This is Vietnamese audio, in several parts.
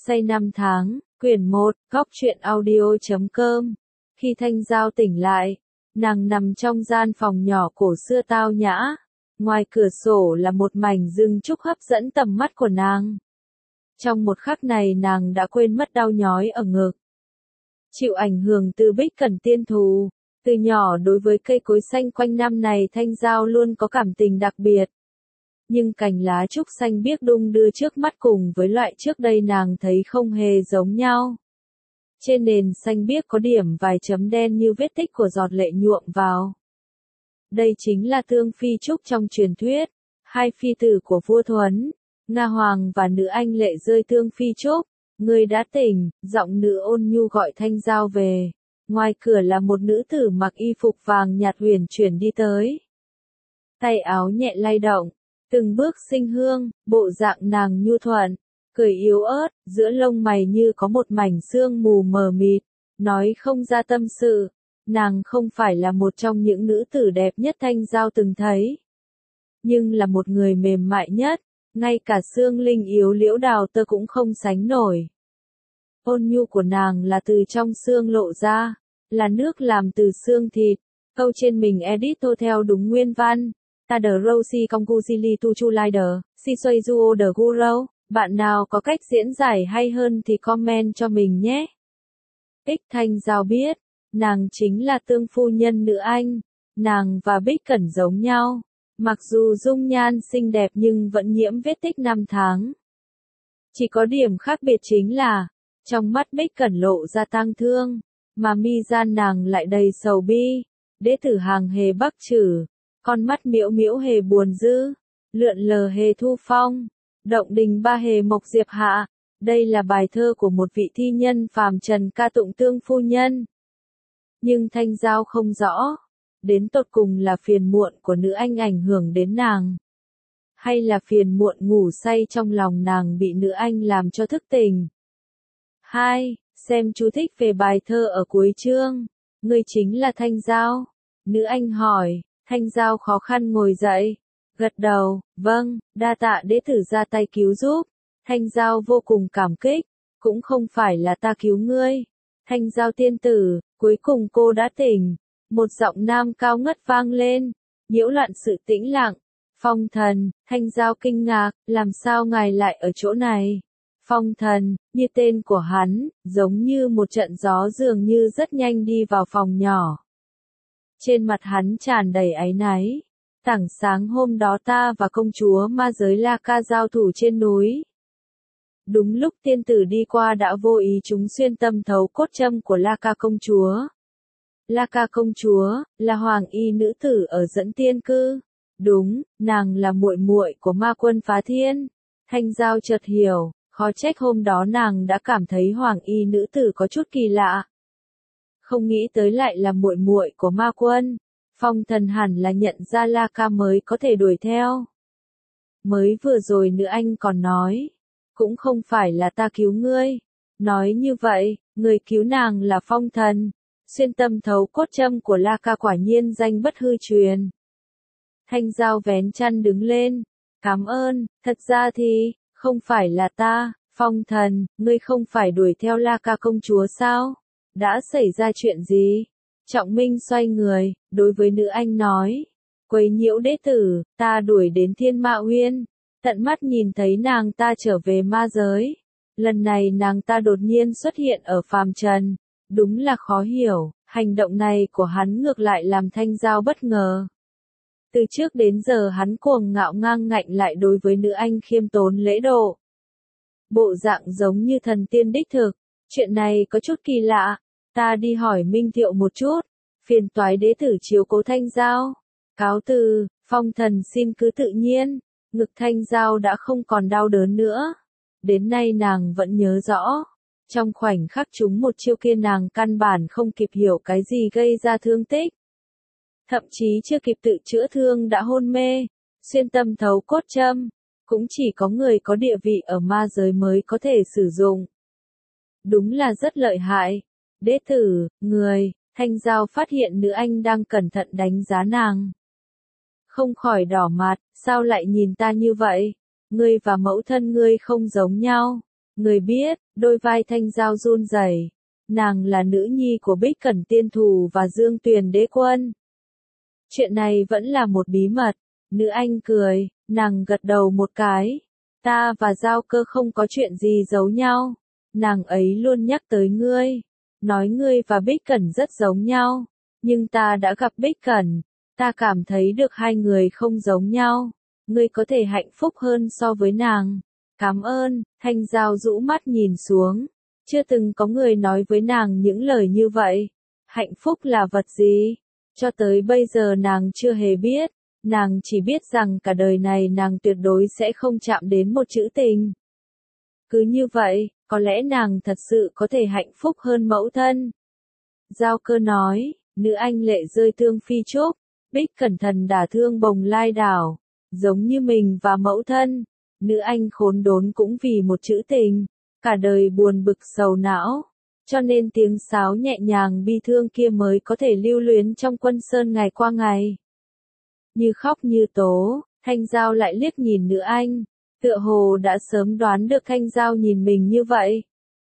Say năm tháng, quyển 1, góc truyện audio.com. Khi Thanh Giao tỉnh lại, nàng nằm trong gian phòng nhỏ cổ xưa tao nhã. Ngoài cửa sổ là một mảnh rừng trúc hấp dẫn tầm mắt của nàng. Trong một khắc này nàng đã quên mất đau nhói ở ngực. Chịu ảnh hưởng từ Bích Cẩn tiên thù, từ nhỏ đối với cây cối xanh quanh năm này Thanh Giao luôn có cảm tình đặc biệt. Nhưng cành lá trúc xanh biếc đung đưa trước mắt cùng với loại trước đây nàng thấy không hề giống nhau. Trên nền xanh biếc có điểm vài chấm đen như vết tích của giọt lệ nhuộm vào. Đây chính là tương phi trúc trong truyền thuyết, hai phi tử của vua Thuấn, Nga Hoàng và nữ anh lệ rơi tương phi trúc. Người đã tỉnh, giọng nữ ôn nhu gọi Thanh Giao về. Ngoài cửa là một nữ tử mặc y phục vàng nhạt huyền chuyển đi tới. Tay áo nhẹ lay động, từng bước sinh hương, bộ dạng nàng nhu thuận, cười yếu ớt, giữa lông mày như có một mảnh sương mù mờ mịt, nói không ra tâm sự. Nàng không phải là một trong những nữ tử đẹp nhất Thanh Giao từng thấy, nhưng là một người mềm mại nhất, ngay cả xương linh yếu liễu đào tơ cũng không sánh nổi. Ôn nhu của nàng là từ trong xương lộ ra, là nước làm từ xương thịt. Câu trên mình edit theo đúng nguyên văn. Ta the Rosie Congusili tu chu lider, si xoay duo the guro. Bạn nào có cách diễn giải hay hơn thì comment cho mình nhé. Thanh Giao biết, nàng chính là tương phu nhân nữ anh. Nàng và Bích Cẩn giống nhau. Mặc dù dung nhan xinh đẹp nhưng vẫn nhiễm vết tích năm tháng. Chỉ có điểm khác biệt chính là, trong mắt Bích Cẩn lộ ra tang thương, mà mi gian nàng lại đầy sầu bi. Đế tử hàng hề bắc trừ, con mắt miễu miễu hề buồn dữ, lượn lờ hề thu phong, động đình ba hề mộc diệp hạ. Đây là bài thơ của một vị thi nhân phàm trần ca tụng tương phu nhân. Nhưng Thanh Giao không rõ, đến tột cùng là phiền muộn của nữ anh ảnh hưởng đến nàng, hay là phiền muộn ngủ say trong lòng nàng bị nữ anh làm cho thức tỉnh. 2. Xem chú thích về bài thơ ở cuối chương. Ngươi chính là Thanh Giao? Nữ anh hỏi. Thanh Giao khó khăn ngồi dậy, gật đầu, vâng, đa tạ đế tử ra tay cứu giúp. Thanh Giao vô cùng cảm kích, cũng không phải là ta cứu ngươi. Thanh Giao tiên tử, cuối cùng cô đã tỉnh. Một giọng nam cao ngất vang lên, nhiễu loạn sự tĩnh lặng. Phong thần. Thanh Giao kinh ngạc, làm sao ngài lại ở chỗ này? Phong thần, như tên của hắn, giống như một trận gió dường như rất nhanh đi vào phòng nhỏ. Trên mặt hắn tràn đầy áy náy. Tảng sáng hôm đó ta và công chúa ma giới La Ca giao thủ trên núi. Đúng lúc tiên tử đi qua đã vô ý chúng xuyên tâm thấu cốt châm của La Ca công chúa. La Ca công chúa, là hoàng y nữ tử ở Dẫn Tiên Cư. Đúng, nàng là muội muội của ma quân phá thiên. Thanh Giao chợt hiểu. Khó trách hôm đó nàng đã cảm thấy hoàng y nữ tử có chút kỳ lạ. Không nghĩ tới lại là muội muội của ma quân. Phong thần hẳn là nhận ra La Ca mới có thể đuổi theo. Mới vừa rồi nữ anh còn nói, cũng không phải là ta cứu ngươi. Nói như vậy, người cứu nàng là phong thần. Xuyên tâm thấu cốt châm của La Ca quả nhiên danh bất hư truyền. Thanh Giao vén chăn đứng lên. Cảm ơn, thật ra thì không phải là ta. Phong thần, ngươi không phải đuổi theo La Ca công chúa sao? Đã xảy ra chuyện gì? Trọng Minh xoay người, đối với nữ anh nói. Quấy nhiễu đế tử, ta đuổi đến Thiên Ma Uyên. Tận mắt nhìn thấy nàng ta trở về ma giới. Lần này nàng ta đột nhiên xuất hiện ở phàm trần. Đúng là khó hiểu, hành động này của hắn ngược lại làm Thanh Giao bất ngờ. Từ trước đến giờ hắn cuồng ngạo ngang ngạnh lại đối với nữ anh khiêm tốn lễ độ. Bộ dạng giống như thần tiên đích thực. Chuyện này có chút kỳ lạ. Ta đi hỏi Minh Thiệu một chút. Phiền toái đế tử chiếu cố Thanh Giao. Cáo từ, phong thần xin cứ tự nhiên. Ngực Thanh Giao đã không còn đau đớn nữa. Đến nay nàng vẫn nhớ rõ. Trong khoảnh khắc chúng một chiêu kia nàng căn bản không kịp hiểu cái gì gây ra thương tích. Thậm chí chưa kịp tự chữa thương đã hôn mê. Xuyên tâm thấu cốt châm. Cũng chỉ có người có địa vị ở ma giới mới có thể sử dụng. Đúng là rất lợi hại. Đế tử, người, Thanh Giao phát hiện nữ anh đang cẩn thận đánh giá nàng. Không khỏi đỏ mặt, sao lại nhìn ta như vậy? Ngươi và mẫu thân ngươi không giống nhau. Người biết, đôi vai Thanh Giao run rẩy. Nàng là nữ nhi của Bích Cẩn Tiên Thù và Dương Tuyền Đế Quân. Chuyện này vẫn là một bí mật. Nữ anh cười, nàng gật đầu một cái. Ta và Giao Cơ không có chuyện gì giấu nhau. Nàng ấy luôn nhắc tới ngươi. Nói ngươi và Bích Cẩn rất giống nhau. Nhưng ta đã gặp Bích Cẩn. Ta cảm thấy được hai người không giống nhau. Ngươi có thể hạnh phúc hơn so với nàng. Cảm ơn, Thanh Giao rũ mắt nhìn xuống. Chưa từng có người nói với nàng những lời như vậy. Hạnh phúc là vật gì? Cho tới bây giờ nàng chưa hề biết. Nàng chỉ biết rằng cả đời này nàng tuyệt đối sẽ không chạm đến một chữ tình. Cứ như vậy, có lẽ nàng thật sự có thể hạnh phúc hơn mẫu thân. Giao Cơ nói, nữ anh lệ rơi thương phi trúc, Bích Cẩn thần đả thương Bồng Lai đảo. Giống như mình và mẫu thân, nữ anh khốn đốn cũng vì một chữ tình, cả đời buồn bực sầu não. Cho nên tiếng sáo nhẹ nhàng bi thương kia mới có thể lưu luyến trong quân sơn ngày qua ngày. Như khóc như tố, Thanh Giao lại liếc nhìn nữ anh, tựa hồ đã sớm đoán được Thanh Giao nhìn mình như vậy.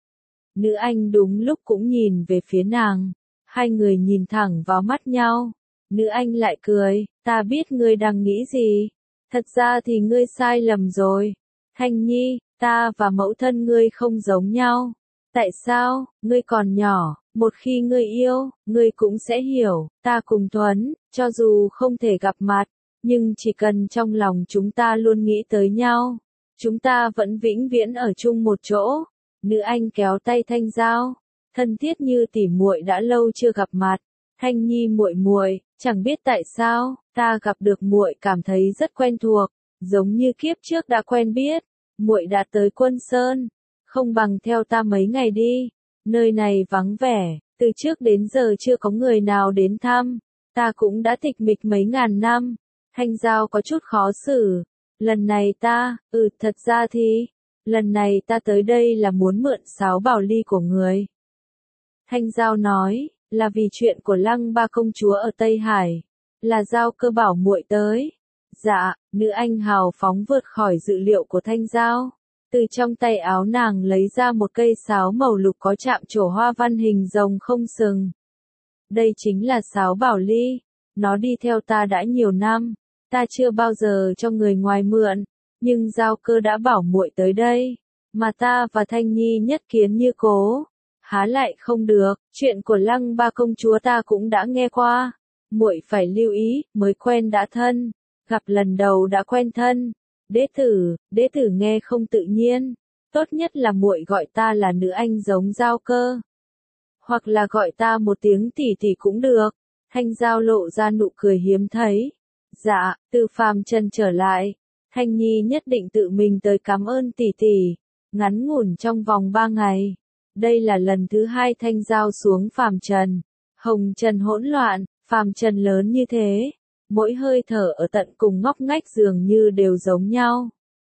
Nữ anh đúng lúc cũng nhìn về phía nàng, hai người nhìn thẳng vào mắt nhau. Nữ anh lại cười, ta biết ngươi đang nghĩ gì. Thật ra thì ngươi sai lầm rồi. Thanh Nhi, ta và mẫu thân ngươi không giống nhau. Tại sao, ngươi còn nhỏ, một khi ngươi yêu, ngươi cũng sẽ hiểu, ta cùng Thuấn, cho dù không thể gặp mặt, nhưng chỉ cần trong lòng chúng ta luôn nghĩ tới nhau, chúng ta vẫn vĩnh viễn ở chung một chỗ. Nữ anh kéo tay Thanh Giao, thân thiết như tỉ muội đã lâu chưa gặp mặt. Thanh Nhi muội muội, chẳng biết tại sao, ta gặp được muội cảm thấy rất quen thuộc, giống như kiếp trước đã quen biết. Muội đã tới Quân Sơn, không bằng theo ta mấy ngày đi. Nơi này vắng vẻ, từ trước đến giờ chưa có người nào đến thăm, ta cũng đã tịch mịch mấy ngàn năm. Thanh Giao có chút khó xử. Lần này ta, thật ra thì, lần này ta tới đây là muốn mượn sáo bảo ly của người. Thanh Giao nói, là vì chuyện của Lăng Ba công chúa ở Tây Hải, là Giao Cơ bảo muội tới. Dạ, nữ anh hào phóng vượt khỏi dự liệu của Thanh Giao. Từ trong tay áo nàng lấy ra một cây sáo màu lục có chạm trổ hoa văn hình rồng không sừng. Đây chính là sáo bảo ly, nó đi theo ta đã nhiều năm, ta chưa bao giờ cho người ngoài mượn, nhưng Giao Cơ đã bảo muội tới đây, mà ta và Thanh Nhi nhất kiến như cố. Há lại không được, chuyện của Lăng Ba công chúa ta cũng đã nghe qua. Muội phải lưu ý, mới quen đã thân, gặp lần đầu đã quen thân. Đế tử nghe không tự nhiên, tốt nhất là muội gọi ta là nữ anh giống Giao Cơ, hoặc là gọi ta một tiếng tỷ tỷ cũng được. Thanh Giao lộ ra nụ cười hiếm thấy. Dạ, từ phàm trần trở lại, Thanh Nhi nhất định tự mình tới cảm ơn tỷ tỷ. Ngắn ngủn trong vòng 3 ngày. Đây là lần thứ 2 Thanh Giao xuống phàm trần. Hồng trần hỗn loạn, phàm trần lớn như thế. Mỗi hơi thở ở tận cùng ngóc ngách dường như đều giống nhau.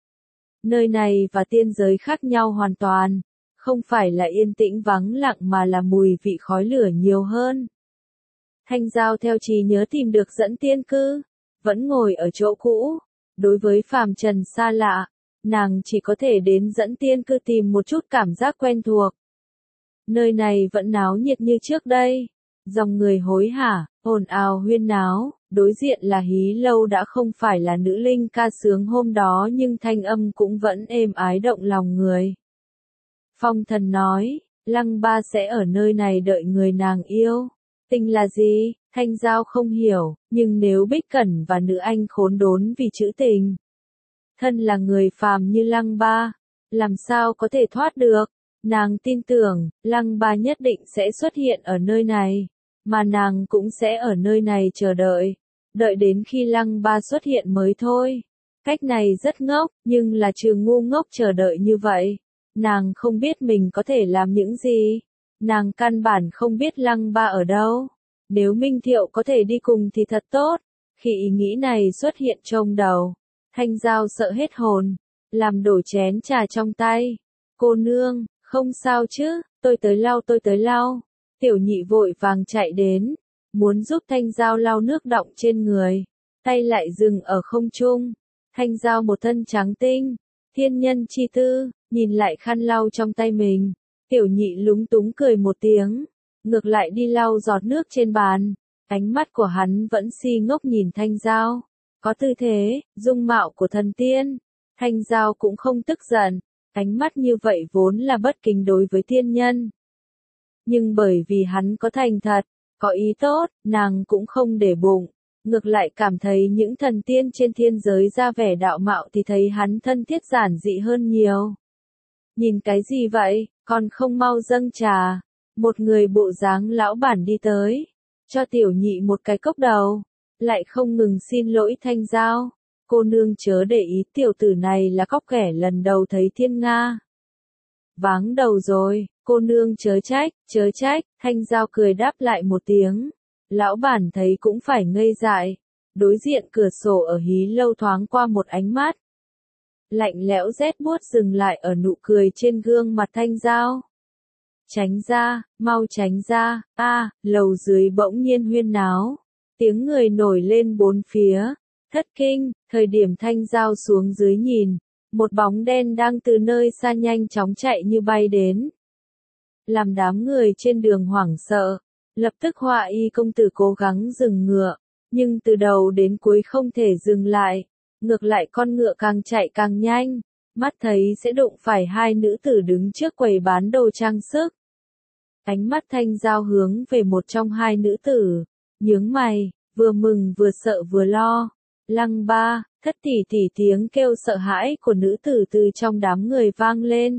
Nơi này và tiên giới khác nhau hoàn toàn. Không phải là yên tĩnh vắng lặng mà là mùi vị khói lửa nhiều hơn. Thanh Giao theo trí nhớ tìm được dẫn tiên cư. Vẫn ngồi ở chỗ cũ. Đối với phàm trần xa lạ, nàng chỉ có thể đến dẫn tiên cư tìm một chút cảm giác quen thuộc. Nơi này vẫn náo nhiệt như trước đây. Dòng người hối hả, ồn ào huyên náo, đối diện là Hí Lâu đã không phải là nữ linh ca sướng hôm đó nhưng thanh âm cũng vẫn êm ái động lòng người. Phong Thần nói, Lăng Ba sẽ ở nơi này đợi người nàng yêu. Tình là gì? Thanh Giao không hiểu, nhưng nếu Bích Cẩn và nữ anh khốn đốn vì chữ tình, thân là người phàm như Lăng Ba, làm sao có thể thoát được? Nàng tin tưởng, Lăng Ba nhất định sẽ xuất hiện ở nơi này, mà nàng cũng sẽ ở nơi này chờ đợi, đợi đến khi Lăng Ba xuất hiện mới thôi. Cách này rất ngốc, nhưng là trừ ngu ngốc chờ đợi như vậy. Nàng không biết mình có thể làm những gì. Nàng căn bản không biết Lăng Ba ở đâu. Nếu Minh Thiệu có thể đi cùng thì thật tốt. Khi ý nghĩ này xuất hiện trong đầu, Thanh Giao sợ hết hồn, làm đổ chén trà trong tay. Cô nương, không sao chứ, tôi tới lau. Tiểu Nhị vội vàng chạy đến, muốn giúp Thanh Giao lau nước đọng trên người, tay lại dừng ở không trung. Thanh Giao một thân trắng tinh, thiên nhân chi tư, nhìn lại khăn lau trong tay mình, tiểu nhị lúng túng cười một tiếng, ngược lại đi lau giọt nước trên bàn. Ánh mắt của hắn vẫn si ngốc nhìn Thanh Giao, có tư thế, dung mạo của thần tiên. Thanh Giao cũng không tức giận, ánh mắt như vậy vốn là bất kính đối với tiên nhân. Nhưng bởi vì hắn có thành thật, có ý tốt, nàng cũng không để bụng, ngược lại cảm thấy những thần tiên trên thiên giới ra vẻ đạo mạo thì thấy hắn thân thiết giản dị hơn nhiều. Nhìn cái gì vậy, còn không mau dâng trà. Một người bộ dáng lão bản đi tới, cho tiểu nhị một cái cốc đầu, lại không ngừng xin lỗi Thanh Giao. Cô nương chớ để ý, tiểu tử này là cóc ghẻ lần đầu thấy thiên nga. Váng đầu rồi, cô nương chớ trách, Thanh Giao cười đáp lại một tiếng. Lão bản thấy cũng phải ngây dại, đối diện cửa sổ ở hí lâu thoáng qua một ánh mắt. Lạnh lẽo rét buốt dừng lại ở nụ cười trên gương mặt Thanh Giao. Tránh ra, mau tránh ra, lầu dưới bỗng nhiên huyên náo. Tiếng người nổi lên bốn phía, thất kinh, thời điểm Thanh Giao xuống dưới nhìn, một bóng đen đang từ nơi xa nhanh chóng chạy như bay đến. Làm đám người trên đường hoảng sợ, lập tức Họa Y công tử cố gắng dừng ngựa, nhưng từ đầu đến cuối không thể dừng lại, ngược lại con ngựa càng chạy càng nhanh, mắt thấy sẽ đụng phải hai nữ tử đứng trước quầy bán đồ trang sức. Ánh mắt Thanh Giao hướng về một trong hai nữ tử, nhướng mày, vừa mừng vừa sợ vừa lo. Lăng Ba, thất tỷ tỷ, tiếng kêu sợ hãi của nữ tử từ trong đám người vang lên.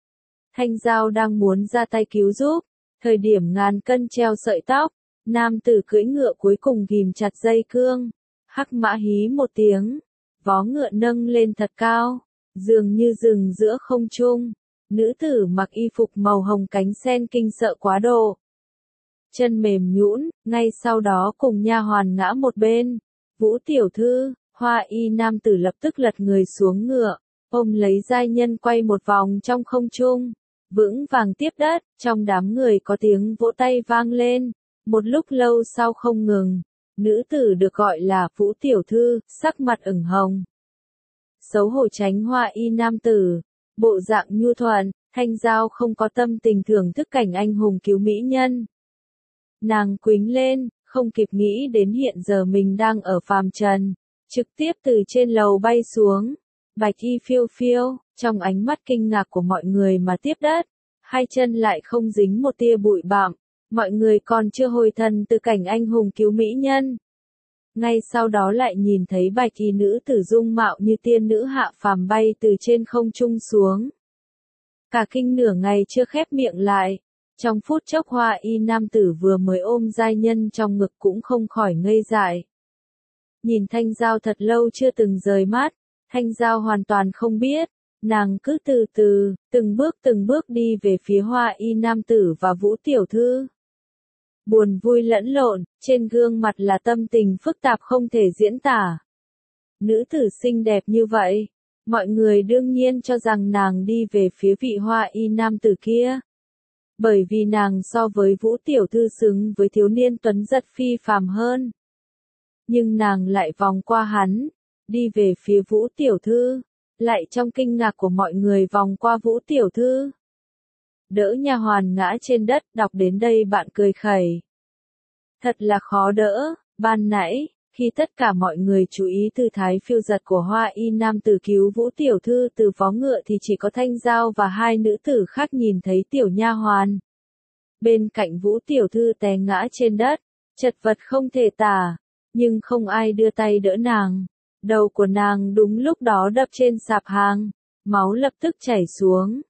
Thanh Giao đang muốn ra tay cứu giúp, thời điểm ngàn cân treo sợi tóc, nam tử cưỡi ngựa cuối cùng ghìm chặt dây cương, hắc mã hí một tiếng, vó ngựa nâng lên thật cao, dường như dừng giữa không trung. Nữ tử mặc y phục màu hồng cánh sen kinh sợ quá độ, chân mềm nhũn, ngay sau đó cùng nha hoàn ngã một bên. Vũ tiểu thư, Hoa Y nam tử lập tức lật người xuống ngựa, ôm lấy giai nhân quay một vòng trong không trung, vững vàng tiếp đất. Trong đám người có tiếng vỗ tay vang lên, một lúc lâu sau không ngừng. Nữ tử được gọi là Vũ tiểu thư, sắc mặt ửng hồng, xấu hổ tránh Hoa Y nam tử, bộ dạng nhu thuận. Thanh Giao không có tâm tình thưởng thức cảnh anh hùng cứu mỹ nhân. Nàng quĩnh lên, không kịp nghĩ đến hiện giờ mình đang ở phàm trần, trực tiếp từ trên lầu bay xuống. Bạch y phiêu phiêu, trong ánh mắt kinh ngạc của mọi người mà tiếp đất, hai chân lại không dính một tia bụi bặm, mọi người còn chưa hồi thần từ cảnh anh hùng cứu mỹ nhân. Ngay sau đó lại nhìn thấy bạch y nữ tử dung mạo như tiên nữ hạ phàm bay từ trên không trung xuống. Cả kinh nửa ngày chưa khép miệng lại, trong phút chốc Hoa Y nam tử vừa mới ôm giai nhân trong ngực cũng không khỏi ngây dại. Nhìn Thanh Giao thật lâu chưa từng rời mắt, Thanh Giao hoàn toàn không biết, nàng cứ từ từ, từng bước đi về phía Hoa Y nam tử và Vũ tiểu thư. Buồn vui lẫn lộn, trên gương mặt là tâm tình phức tạp không thể diễn tả. Nữ tử xinh đẹp như vậy, mọi người đương nhiên cho rằng nàng đi về phía vị Hoa Y nam tử kia. Bởi vì nàng so với Vũ tiểu thư xứng với thiếu niên tuấn giật phi phàm hơn. Nhưng nàng lại vòng qua hắn, đi về phía Vũ tiểu thư, lại trong kinh ngạc của mọi người vòng qua Vũ tiểu thư. Đỡ nha hoàn ngã trên đất, đọc đến đây bạn cười khẩy. Thật là khó đỡ, ban nãy, khi tất cả mọi người chú ý tư thái phiêu giật của Hoa Y nam tử cứu Vũ tiểu thư từ vó ngựa thì chỉ có Thanh Giao và hai nữ tử khác nhìn thấy tiểu nha hoàn. Bên cạnh Vũ tiểu thư té ngã trên đất, chật vật không thể tả, nhưng không ai đưa tay đỡ nàng. Đầu của nàng đúng lúc đó đập trên sạp hàng, máu lập tức chảy xuống.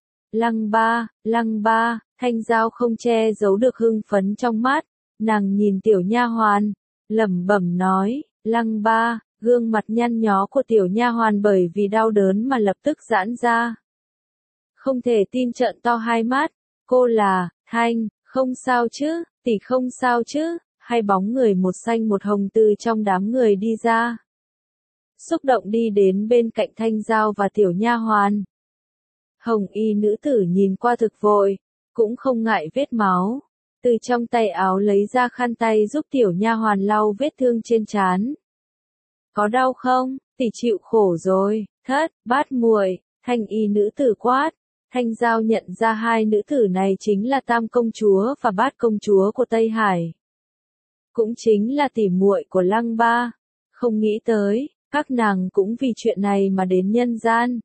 Lăng ba, Thanh Giao không che giấu được hưng phấn trong mắt, nàng nhìn tiểu nha hoàn, lẩm bẩm nói, Lăng ba, gương mặt nhăn nhó của tiểu nha hoàn bởi vì đau đớn mà lập tức giãn ra. Không thể tin trợn to hai mắt, cô là, Thanh, không sao chứ, tỷ không sao chứ, hai bóng người một xanh một hồng từ trong đám người đi ra. Xúc động đi đến bên cạnh Thanh Giao và tiểu nha hoàn. Hồng y nữ tử nhìn qua thực vội, cũng không ngại vết máu, từ trong tay áo lấy ra khăn tay giúp tiểu nha hoàn lau vết thương trên trán. Có đau không? Tỷ chịu khổ rồi, thất, bát muội, Thanh y nữ tử quát, Thanh Giao nhận ra hai nữ tử này chính là Tam công chúa và Bát công chúa của Tây Hải. Cũng chính là tỉ muội của Lăng Ba. Không nghĩ tới, các nàng cũng vì chuyện này mà đến nhân gian.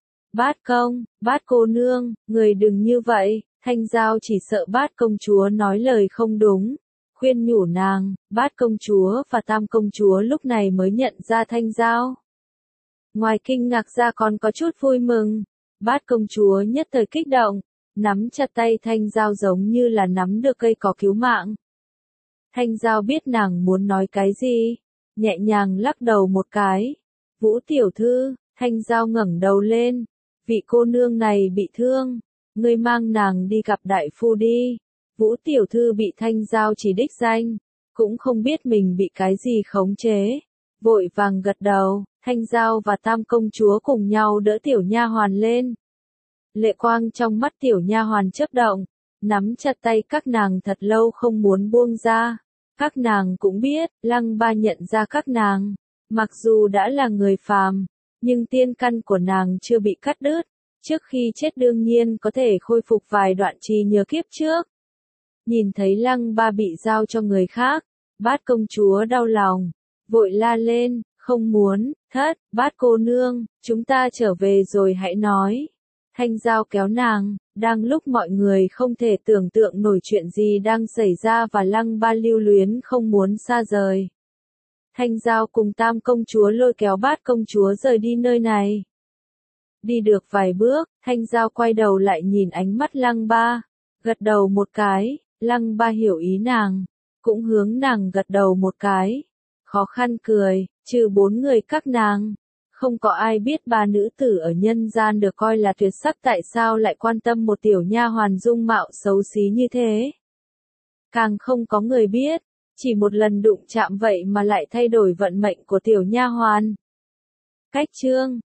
Bát cô nương, người đừng như vậy. Thanh Giao chỉ sợ Bát công chúa nói lời không đúng. Khuyên nhủ nàng, Bát công chúa và Tam công chúa lúc này mới nhận ra Thanh Giao. Ngoài kinh ngạc ra còn có chút vui mừng. Bát công chúa nhất thời kích động, nắm chặt tay Thanh Giao giống như là nắm được cây cỏ cứu mạng. Thanh Giao biết nàng muốn nói cái gì, nhẹ nhàng lắc đầu một cái. Vũ tiểu thư, Thanh Giao ngẩng đầu lên, vị cô nương này bị thương, ngươi mang nàng đi gặp đại phu đi. Vũ tiểu thư bị Thanh Giao chỉ đích danh, cũng không biết mình bị cái gì khống chế, vội vàng gật đầu. Thanh Giao và Tam công chúa cùng nhau đỡ tiểu nha hoàn lên. Lệ quang trong mắt tiểu nha hoàn chớp động, nắm chặt tay các nàng thật lâu không muốn buông ra. Các nàng cũng biết, Lăng Ba nhận ra các nàng, mặc dù đã là người phàm, nhưng tiên căn của nàng chưa bị cắt đứt, trước khi chết đương nhiên có thể khôi phục vài đoạn trí nhớ kiếp trước. Nhìn thấy Lăng Ba bị giao cho người khác, Bát công chúa đau lòng, vội la lên, không muốn, Bát cô nương, chúng ta trở về rồi hãy nói. Thanh Giao kéo nàng, đang lúc mọi người không thể tưởng tượng nổi chuyện gì đang xảy ra và Lăng Ba lưu luyến không muốn xa rời. Thanh Giao cùng Tam công chúa lôi kéo Bát công chúa rời đi nơi này. Đi được vài bước, Thanh Giao quay đầu lại nhìn ánh mắt Lăng Ba, gật đầu một cái. Lăng Ba hiểu ý nàng, cũng hướng nàng gật đầu một cái. Khó khăn cười, trừ 4 người các nàng, không có ai biết ba nữ tử ở nhân gian được coi là tuyệt sắc tại sao lại quan tâm một tiểu nha hoàn dung mạo xấu xí như thế. Càng không có người biết, chỉ một lần đụng chạm vậy mà lại thay đổi vận mệnh của tiểu nha hoàn. Cách chương